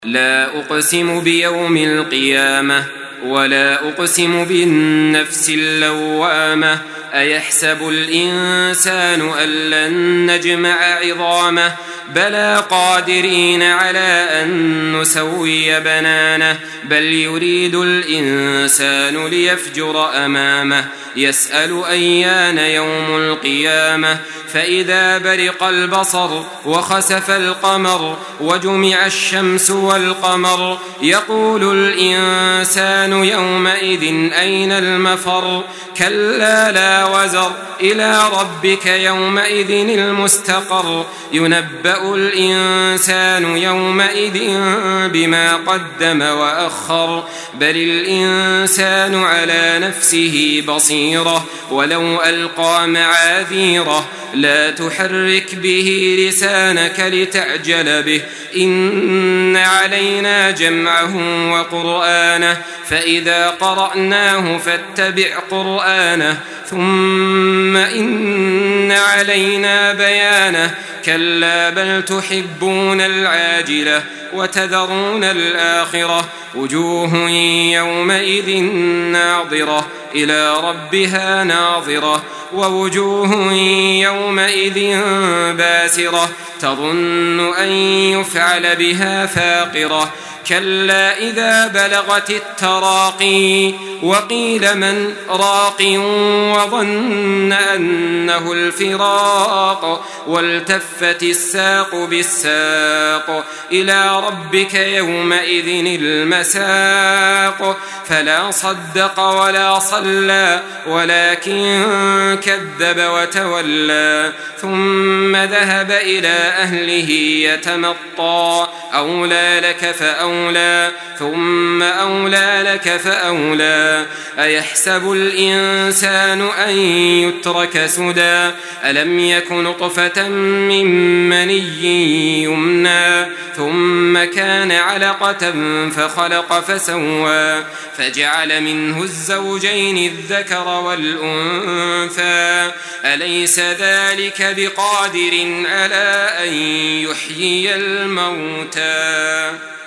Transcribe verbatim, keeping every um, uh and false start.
لا أقسم بيوم القيامة ولا أقسم بالنفس اللوامة أيحسب الإنسان أن لن نجمع عظامه بلى قادرين على أن نسوي بنانه بل يريد الإنسان ليفجر أمامه يسأل أيان يوم القيامة فإذا برق البصر وخسف القمر وجمع الشمس والقمر يقول الإنسان يومئذ أين المفر كلا لا وزر إلى ربك يومئذ المستقر ينبأ الإنسان يومئذ بما قدم وأخر بل الإنسان على نفسه بصيرة ولو ألقى معاذيره لا تحرك به لسانك لتعجل به إن علينا جمعه وقرآنه فإذا قرأناه فاتبع قرآنه ثم إن علينا بيانه كلا بل تحبون العاجلة وتذرون الآخرة وجوه يومئذ ناظرة إلى ربها ناظرة ووجوه يومئذ باسرة تظن أن يفعل بها فاقرة كلا إذا بلغت التراقي وقيل من راق وظن أنه الفراق والتفت الساق بالساق إلى ربك يومئذ المساق فلا صدق ولا صلى ولكن كذب وتولى ثم ذهب إلى أهله يتمطى أولى لك فأولى ثم أولى لك فأولى أيحسب الإنسان أن يترك سدى ألم يك نطفة من مني يمنى ثم كان علقة فخلق فسوى فجعل منه الزوجين الذكر والأنثى أليس ذلك بقادر على أن يحيي الموتى